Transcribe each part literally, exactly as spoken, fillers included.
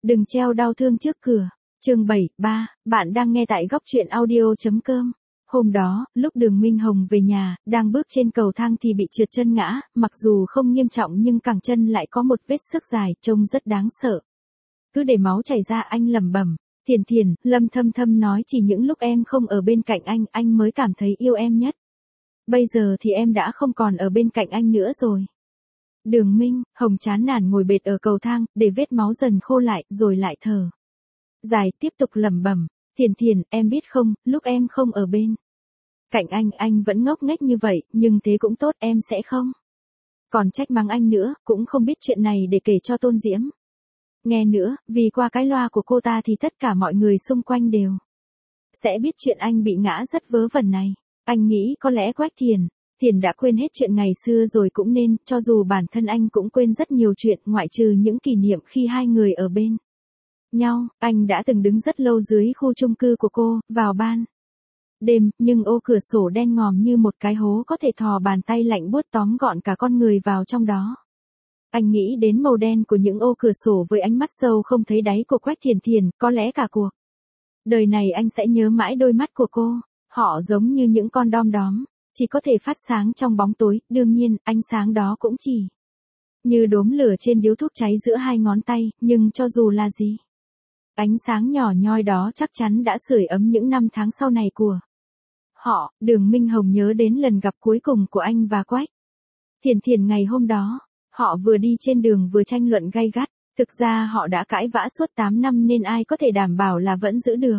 Đừng treo đau thương trước cửa. Chương bảy, ba, bạn đang nghe tại góc truyện audio.com. Hôm đó, lúc Đường Minh Hồng về nhà, đang bước trên cầu thang thì bị trượt chân ngã, mặc dù không nghiêm trọng nhưng cẳng chân lại có một vết xước dài, trông rất đáng sợ. Cứ để máu chảy ra, anh lẩm bẩm, Thiền Thiền, Lâm Thâm Thâm nói chỉ những lúc em không ở bên cạnh anh, anh mới cảm thấy yêu em nhất. Bây giờ thì em đã không còn ở bên cạnh anh nữa rồi. Đường Minh Hồng chán nản ngồi bệt ở cầu thang, để vết máu dần khô lại, rồi lại thở dài tiếp tục lẩm bẩm, Thiền Thiền, em biết không, lúc em không ở bên cạnh anh, anh vẫn ngốc nghếch như vậy, nhưng thế cũng tốt, em sẽ không còn trách mắng anh nữa, cũng không biết chuyện này để kể cho Tôn Diễm nghe nữa, vì qua cái loa của cô ta thì tất cả mọi người xung quanh đều sẽ biết chuyện anh bị ngã rất vớ vẩn này. Anh nghĩ có lẽ Quách Thiền Thiền đã quên hết chuyện ngày xưa rồi cũng nên, cho dù bản thân anh cũng quên rất nhiều chuyện, ngoại trừ những kỷ niệm khi hai người ở bên nhau. Anh đã từng đứng rất lâu dưới khu chung cư của cô, vào ban đêm, nhưng ô cửa sổ đen ngòm như một cái hố có thể thò bàn tay lạnh buốt tóm gọn cả con người vào trong đó. Anh nghĩ đến màu đen của những ô cửa sổ với ánh mắt sâu không thấy đáy của Quách Thiền Thiền, có lẽ cả cuộc đời này anh sẽ nhớ mãi đôi mắt của cô. Họ giống như những con đom đóm, chỉ có thể phát sáng trong bóng tối, đương nhiên, ánh sáng đó cũng chỉ như đốm lửa trên điếu thuốc cháy giữa hai ngón tay, nhưng cho dù là gì, ánh sáng nhỏ nhoi đó chắc chắn đã sưởi ấm những năm tháng sau này của họ. Đường Minh Hồng nhớ đến lần gặp cuối cùng của anh và Quách Thiền Thiền ngày hôm đó. Họ vừa đi trên đường vừa tranh luận gay gắt. Thực ra họ đã cãi vã suốt tám năm nên ai có thể đảm bảo là vẫn giữ được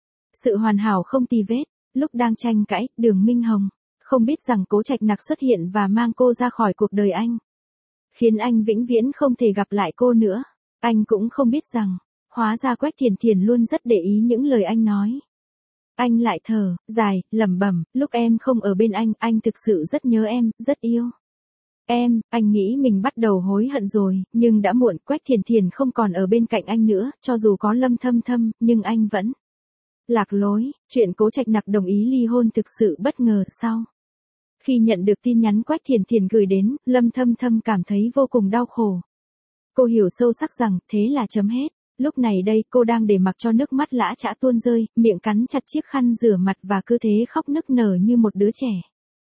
sự hoàn hảo không tì vết. Lúc đang tranh cãi, Đường Minh Hồng không biết rằng Cố Trạch Nặc xuất hiện và mang cô ra khỏi cuộc đời anh, khiến anh vĩnh viễn không thể gặp lại cô nữa. Anh cũng không biết rằng, hóa ra Quách Thiền Thiền luôn rất để ý những lời anh nói. Anh lại thở dài, lẩm bẩm, lúc em không ở bên anh, anh thực sự rất nhớ em, rất yêu em. Anh nghĩ mình bắt đầu hối hận rồi, nhưng đã muộn. Quách Thiền Thiền không còn ở bên cạnh anh nữa, cho dù có Lâm Thâm Thâm, nhưng anh vẫn lạc lối. Chuyện Cố Trạch Nặc đồng ý ly hôn thực sự bất ngờ. Sau khi nhận được tin nhắn Quách Thiền Thiền gửi đến, Lâm Thâm Thâm cảm thấy vô cùng đau khổ. Cô hiểu sâu sắc rằng, thế là chấm hết. Lúc này đây, cô đang để mặc cho nước mắt lã chã tuôn rơi, miệng cắn chặt chiếc khăn rửa mặt và cứ thế khóc nức nở như một đứa trẻ.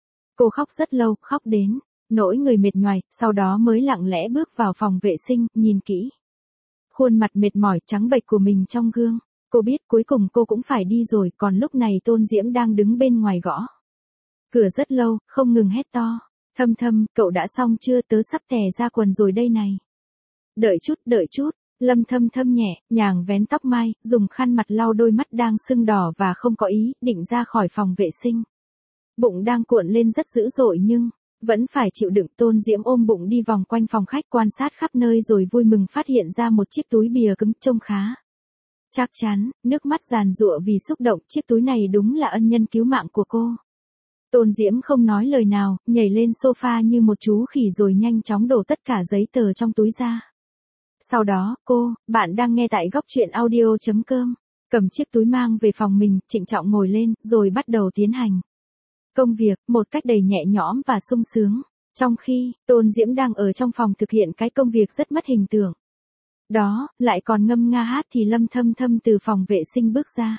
Cô khóc rất lâu, khóc đến nỗi người mệt nhoài, sau đó mới lặng lẽ bước vào phòng vệ sinh, nhìn kỹ khuôn mặt mệt mỏi trắng bệch của mình trong gương. Cô biết cuối cùng cô cũng phải đi rồi, còn lúc này Tôn Diễm đang đứng bên ngoài gõ cửa rất lâu, không ngừng hét to. Thâm Thâm, cậu đã xong chưa, tớ sắp tè ra quần rồi đây này. Đợi chút, đợi chút. Lâm Thâm Thâm nhẹ nhàng vén tóc mai, dùng khăn mặt lau đôi mắt đang sưng đỏ và không có ý định ra khỏi phòng vệ sinh. Bụng đang cuộn lên rất dữ dội nhưng vẫn phải chịu đựng. Tôn Diễm ôm bụng đi vòng quanh phòng khách quan sát khắp nơi rồi vui mừng phát hiện ra một chiếc túi bìa cứng trông khá chắc chắn, nước mắt giàn giụa vì xúc động. Chiếc túi này đúng là ân nhân cứu mạng của cô. Tôn Diễm không nói lời nào, nhảy lên sofa như một chú khỉ rồi nhanh chóng đổ tất cả giấy tờ trong túi ra. Sau đó, cô, bạn đang nghe tại góc truyện audio.com, cầm chiếc túi mang về phòng mình, trịnh trọng ngồi lên, rồi bắt đầu tiến hành công việc, một cách đầy nhẹ nhõm và sung sướng. Trong khi, Tôn Diễm đang ở trong phòng thực hiện cái công việc rất mất hình tượng đó, lại còn ngâm nga hát thì Lâm Thâm Thâm từ phòng vệ sinh bước ra.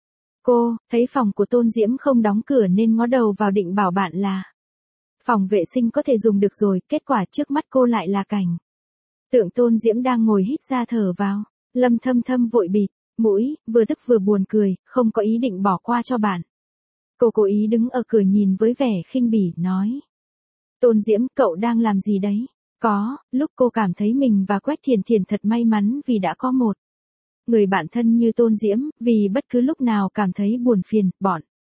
Cô, thấy phòng của Tôn Diễm không đóng cửa nên ngó đầu vào định bảo bạn là phòng vệ sinh có thể dùng được rồi, kết quả trước mắt cô lại là cảnh tượng Tôn Diễm đang ngồi hít ra thở vào. Lâm Thâm Thâm vội bịt mũi, vừa tức vừa buồn cười, không có ý định bỏ qua cho bạn. Cô cố ý đứng ở cửa nhìn với vẻ khinh bỉ, nói. Tôn Diễm, cậu đang làm gì đấy? Có, lúc cô cảm thấy mình và Quách Thiền Thiền thật may mắn vì đã có một người bạn thân như Tôn Diễm, vì bất cứ lúc nào cảm thấy buồn phiền, bọn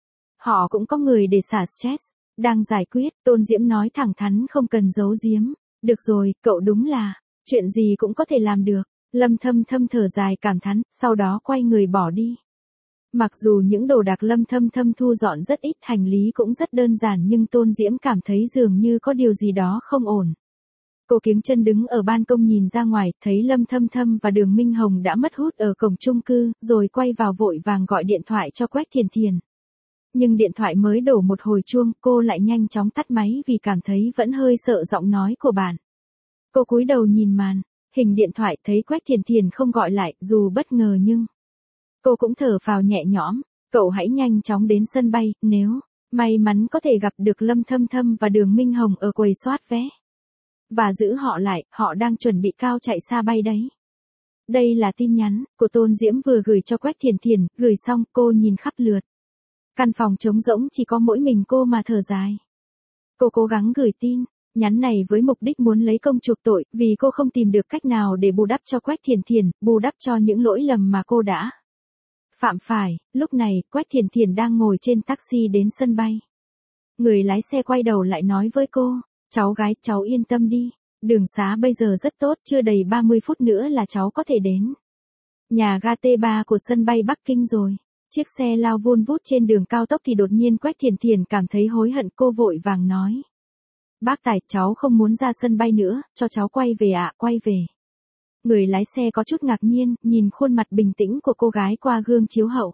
họ cũng có người để xả stress. Đang giải quyết, Tôn Diễm nói thẳng thắn không cần giấu giếm. Được rồi, cậu đúng là, chuyện gì cũng có thể làm được. Lâm Thâm Thâm thở dài cảm thán, sau đó quay người bỏ đi. Mặc dù những đồ đạc Lâm Thâm Thâm thu dọn rất ít, hành lý cũng rất đơn giản, nhưng Tôn Diễm cảm thấy dường như có điều gì đó không ổn. Cô kiếng chân đứng ở ban công nhìn ra ngoài, thấy Lâm Thâm Thâm và Đường Minh Hồng đã mất hút ở cổng chung cư, rồi quay vào vội vàng gọi điện thoại cho Quách Thiền Thiền. Nhưng điện thoại mới đổ một hồi chuông, cô lại nhanh chóng tắt máy vì cảm thấy vẫn hơi sợ giọng nói của bạn. Cô cúi đầu nhìn màn hình điện thoại thấy Quách Thiền Thiền không gọi lại, dù bất ngờ nhưng cô cũng thở phào nhẹ nhõm, cậu hãy nhanh chóng đến sân bay, nếu may mắn có thể gặp được Lâm Thâm Thâm và Đường Minh Hồng ở quầy soát vé. Và giữ họ lại, họ đang chuẩn bị cao chạy xa bay đấy. Đây là tin nhắn của Tôn Diễm vừa gửi cho Quách Thiền Thiền, gửi xong cô nhìn khắp lượt. Căn phòng trống rỗng chỉ có mỗi mình cô mà thở dài. Cô cố gắng gửi tin nhắn này với mục đích muốn lấy công chuộc tội, vì cô không tìm được cách nào để bù đắp cho Quách Thiền Thiền, bù đắp cho những lỗi lầm mà cô đã phạm phải. Lúc này, Quách Thiền Thiền đang ngồi trên taxi đến sân bay. Người lái xe quay đầu lại nói với cô, cháu gái, cháu yên tâm đi, đường xá bây giờ rất tốt, chưa đầy ba mươi phút nữa là cháu có thể đến nhà ga T ba của sân bay Bắc Kinh rồi. Chiếc xe lao vun vút trên đường cao tốc thì đột nhiên Quách Thiền Thiền cảm thấy hối hận, cô vội vàng nói. Bác tài, cháu không muốn ra sân bay nữa, cho cháu quay về ạ, à, quay về. Người lái xe có chút ngạc nhiên, nhìn khuôn mặt bình tĩnh của cô gái qua gương chiếu hậu.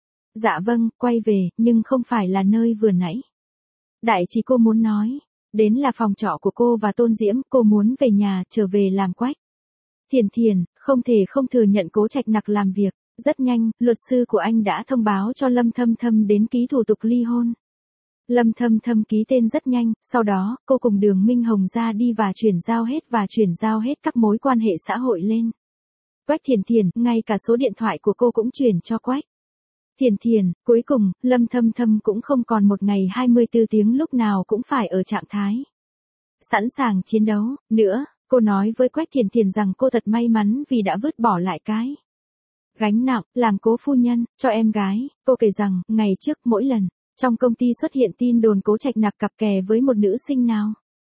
Dạ vâng, quay về, nhưng không phải là nơi vừa nãy. Đại chỉ cô muốn nói, đến là phòng trọ của cô và Tôn Diễm, cô muốn về nhà, trở về làm Quách Thiền Thiền, không thể không thừa nhận Cố Trạch Nặc làm việc rất nhanh, luật sư của anh đã thông báo cho Lâm Thâm Thâm đến ký thủ tục ly hôn. Lâm Thâm Thâm ký tên rất nhanh, sau đó, cô cùng Đường Minh Hồng ra đi và chuyển giao hết và chuyển giao hết các mối quan hệ xã hội lên Quách Thiền Thiền, ngay cả số điện thoại của cô cũng chuyển cho Quách Thiền Thiền. Cuối cùng, Lâm Thâm Thâm cũng không còn một ngày hai mươi tư tiếng lúc nào cũng phải ở trạng thái sẵn sàng chiến đấu nữa. Cô nói với Quách Thiền Thiền rằng cô thật may mắn vì đã vứt bỏ lại cái gánh nặng, làm cố phu nhân, cho em gái. Cô kể rằng, ngày trước mỗi lần, trong công ty xuất hiện tin đồn Cố Trạch Nặc cặp kè với một nữ sinh nào.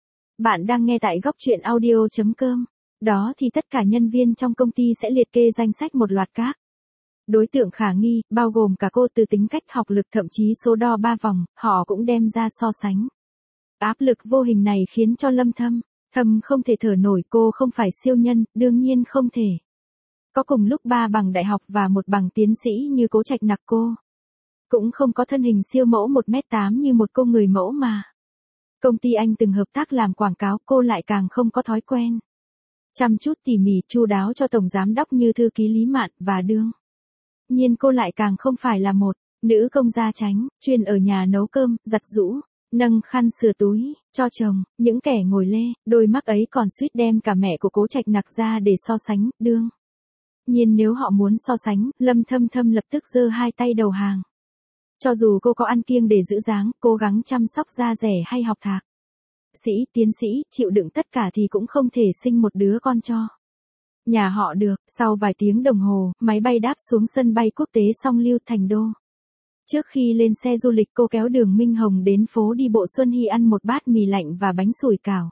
Bạn đang nghe tại góc truyện audio.com. Đó thì tất cả nhân viên trong công ty sẽ liệt kê danh sách một loạt các đối tượng khả nghi, bao gồm cả cô, từ tính cách, học lực, thậm chí số đo ba vòng, họ cũng đem ra so sánh. Áp lực vô hình này khiến cho Lâm Thâm Thâm không thể thở nổi, cô không phải siêu nhân, đương nhiên không thể có cùng lúc ba bằng đại học và một bằng tiến sĩ như Cố Trạch Nặc. Cô cũng không có thân hình siêu mẫu một mét tám như một cô người mẫu mà công ty anh từng hợp tác làm quảng cáo, cô lại càng không có thói quen chăm chút tỉ mỉ chu đáo cho tổng giám đốc như thư ký Lý Mạn, và đương nhiên cô lại càng không phải là một nữ công gia chánh, chuyên ở nhà nấu cơm, giặt giũ, nâng khăn sửa túi cho chồng. Những kẻ ngồi lê đôi mắt ấy còn suýt đem cả mẹ của Cố Trạch Nặc ra để so sánh. Đương nhiên nếu họ muốn so sánh, Lâm Thâm Thâm lập tức giơ hai tay đầu hàng. Cho dù cô có ăn kiêng để giữ dáng, cố gắng chăm sóc da dẻ hay học thạc sĩ, tiến sĩ, chịu đựng tất cả thì cũng không thể sinh một đứa con cho nhà họ được. Sau vài tiếng đồng hồ, máy bay đáp xuống sân bay quốc tế Song Lưu, thành đô. Trước khi lên xe du lịch, cô kéo Đường Minh Hồng đến phố đi bộ Xuân Hy ăn một bát mì lạnh và bánh sủi cảo.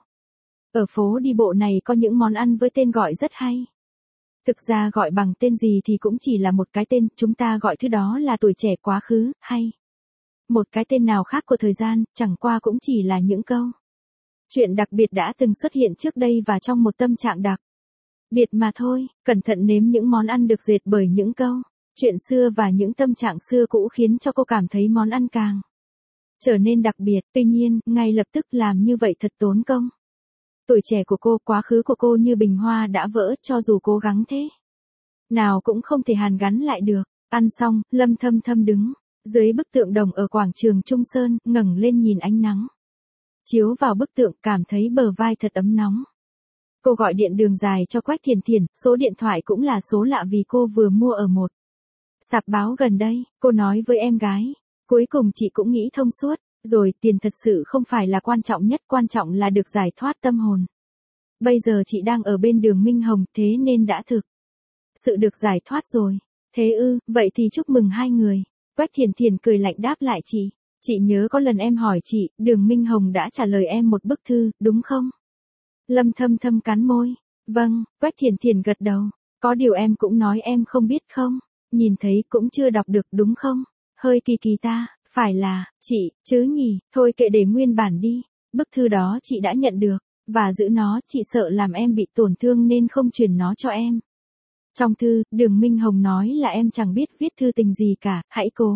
Ở phố đi bộ này có những món ăn với tên gọi rất hay. Thực ra gọi bằng tên gì thì cũng chỉ là một cái tên, chúng ta gọi thứ đó là tuổi trẻ, quá khứ, hay một cái tên nào khác của thời gian, chẳng qua cũng chỉ là những câu chuyện đặc biệt đã từng xuất hiện trước đây và trong một tâm trạng đặc biệt mà thôi. Cẩn thận nếm những món ăn được dệt bởi những câu chuyện xưa và những tâm trạng xưa cũ khiến cho cô cảm thấy món ăn càng trở nên đặc biệt. Tuy nhiên, ngay lập tức làm như vậy thật tốn công. Tuổi trẻ của cô, quá khứ của cô như bình hoa đã vỡ, cho dù cố gắng thế nào cũng không thể hàn gắn lại được. Ăn xong, Lâm Thâm Thâm đứng dưới bức tượng đồng ở quảng trường Trung Sơn, ngẩng lên nhìn ánh nắng chiếu vào bức tượng, cảm thấy bờ vai thật ấm nóng. Cô gọi điện đường dài cho Quách Thiền Thiền, số điện thoại cũng là số lạ vì cô vừa mua ở một sạp báo gần đây. Cô nói với em gái, cuối cùng chị cũng nghĩ thông suốt rồi, tiền thật sự không phải là quan trọng nhất, quan trọng là được giải thoát tâm hồn. Bây giờ chị đang ở bên Đường Minh Hồng, thế nên đã thực sự được giải thoát rồi. Thế ư, vậy thì chúc mừng hai người. Quách Thiền Thiền cười lạnh đáp lại, chị, chị nhớ có lần em hỏi chị, Đường Minh Hồng đã trả lời em một bức thư, đúng không? Lâm Thâm Thâm cắn môi. Vâng. Quách Thiền Thiền gật đầu. Có điều em cũng nói em không biết không? Nhìn thấy cũng chưa đọc được đúng không? Hơi kỳ kỳ ta, phải là, chị, chứ nhỉ, thôi kệ để nguyên bản đi. Bức thư đó chị đã nhận được, và giữ nó, chị sợ làm em bị tổn thương nên không truyền nó cho em. Trong thư, Đường Minh Hồng nói là em chẳng biết viết thư tình gì cả, hãy cố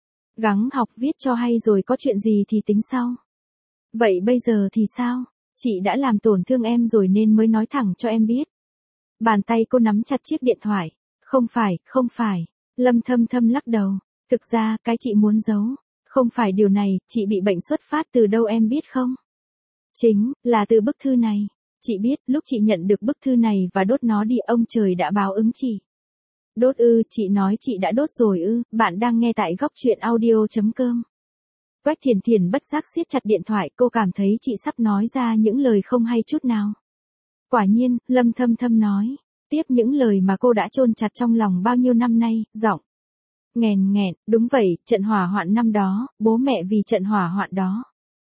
gắng học viết cho hay rồi có chuyện gì thì tính sau. Vậy bây giờ thì sao? Chị đã làm tổn thương em rồi nên mới nói thẳng cho em biết. Bàn tay cô nắm chặt chiếc điện thoại. Không phải, không phải. Lâm Thâm Thâm lắc đầu. Thực ra, cái chị muốn giấu. Không phải điều này, chị bị bệnh xuất phát từ đâu em biết không? Chính, là từ bức thư này. Chị biết, lúc chị nhận được bức thư này và đốt nó đi ông trời đã báo ứng chị. Đốt ư, chị nói chị đã đốt rồi ư, bạn đang nghe tại góc truyện audio.com. Quách Thiền Thiền bất giác siết chặt điện thoại, cô cảm thấy chị sắp nói ra những lời không hay chút nào. Quả nhiên, Lâm Thâm Thâm nói, tiếp những lời mà cô đã chôn chặt trong lòng bao nhiêu năm nay, giọng nghèn nghẹn, đúng vậy, trận hỏa hoạn năm đó, bố mẹ vì trận hỏa hoạn đó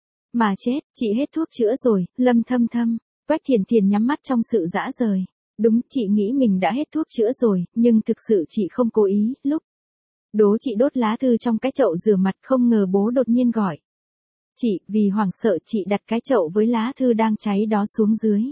mà chết, chị hết thuốc chữa rồi, Lâm Thâm Thâm. Quách Thiền Thiền nhắm mắt trong sự dã rời. Đúng, chị nghĩ mình đã hết thuốc chữa rồi, nhưng thực sự chị không cố ý, lúc đố chị đốt lá thư trong cái chậu rửa mặt không ngờ bố đột nhiên gọi. Chị, vì hoảng sợ chị đặt cái chậu với lá thư đang cháy đó xuống dưới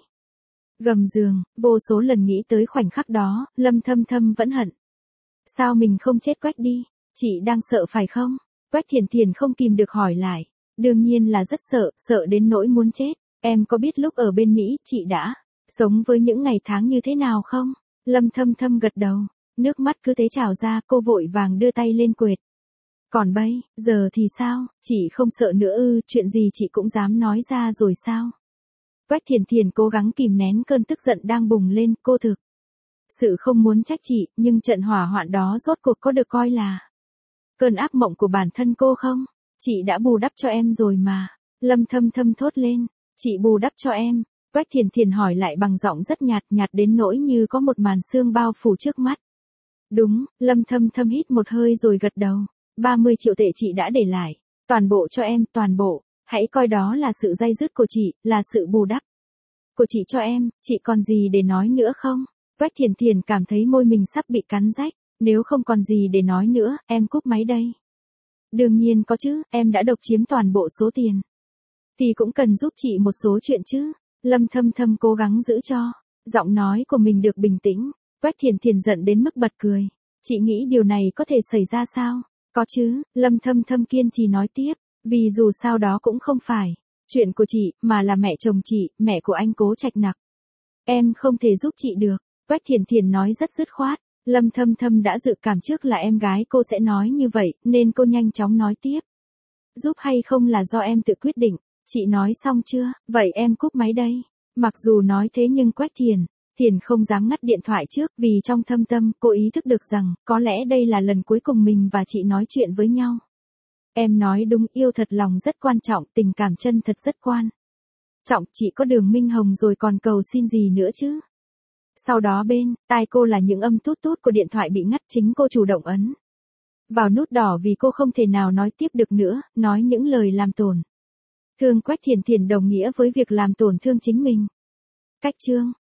gầm giường, vô số lần nghĩ tới khoảnh khắc đó, Lâm Thâm Thâm vẫn hận. Sao mình không chết Quách đi, chị đang sợ phải không? Quách Thiền Thiền không kìm được hỏi lại. Đương nhiên là rất sợ, sợ đến nỗi muốn chết. Em có biết lúc ở bên Mỹ chị đã sống với những ngày tháng như thế nào không? Lâm Thâm Thâm gật đầu, nước mắt cứ thế trào ra, cô vội vàng đưa tay lên quệt. Còn bây giờ thì sao, chị không sợ nữa ư, chuyện gì chị cũng dám nói ra rồi sao? Quách Thiền Thiền cố gắng kìm nén cơn tức giận đang bùng lên, cô thực sự không muốn trách chị, nhưng trận hỏa hoạn đó rốt cuộc có được coi là cơn ác mộng của bản thân cô không? Chị đã bù đắp cho em rồi mà. Lâm Thâm Thâm thốt lên. Chị bù đắp cho em. Quách Thiền Thiền hỏi lại bằng giọng rất nhạt, nhạt đến nỗi như có một màn sương bao phủ trước mắt. Đúng, Lâm Thâm Thâm hít một hơi rồi gật đầu. ba mươi triệu tệ chị đã để lại. Toàn bộ cho em, toàn bộ. Hãy coi đó là sự day dứt của chị, là sự bù đắp của chị cho em. Chị còn gì để nói nữa không? Quách Thiền Thiền cảm thấy môi mình sắp bị cắn rách. Nếu không còn gì để nói nữa, em cúp máy đây. Đương nhiên có chứ, em đã độc chiếm toàn bộ số tiền. Thì cũng cần giúp chị một số chuyện chứ. Lâm Thâm Thâm cố gắng giữ cho giọng nói của mình được bình tĩnh. Quách Thiền Thiền giận đến mức bật cười. Chị nghĩ điều này có thể xảy ra sao? Có chứ, Lâm Thâm Thâm kiên trì nói tiếp. Vì dù sao đó cũng không phải chuyện của chị, mà là mẹ chồng chị, mẹ của anh Cố Trạch Nặc. Em không thể giúp chị được. Quách Thiền Thiền nói rất dứt khoát. Lâm Thâm Thâm đã dự cảm trước là em gái cô sẽ nói như vậy, nên cô nhanh chóng nói tiếp. Giúp hay không là do em tự quyết định. Chị nói xong chưa? Vậy em cúp máy đây. Mặc dù nói thế nhưng Quách Thiền Thiền không dám ngắt điện thoại trước, vì trong thâm tâm cô ý thức được rằng có lẽ đây là lần cuối cùng mình và chị nói chuyện với nhau. Em nói đúng, yêu thật lòng rất quan trọng, tình cảm chân thật rất quan trọng, chị có Đường Minh Hồng rồi còn cầu xin gì nữa chứ? Sau đó bên tai cô là những âm tút tút của điện thoại bị ngắt, chính cô chủ động ấn vào nút đỏ vì cô không thể nào nói tiếp được nữa, nói những lời làm tổn thương Quách Thiền Thiền đồng nghĩa với việc làm tổn thương chính mình. Cách chương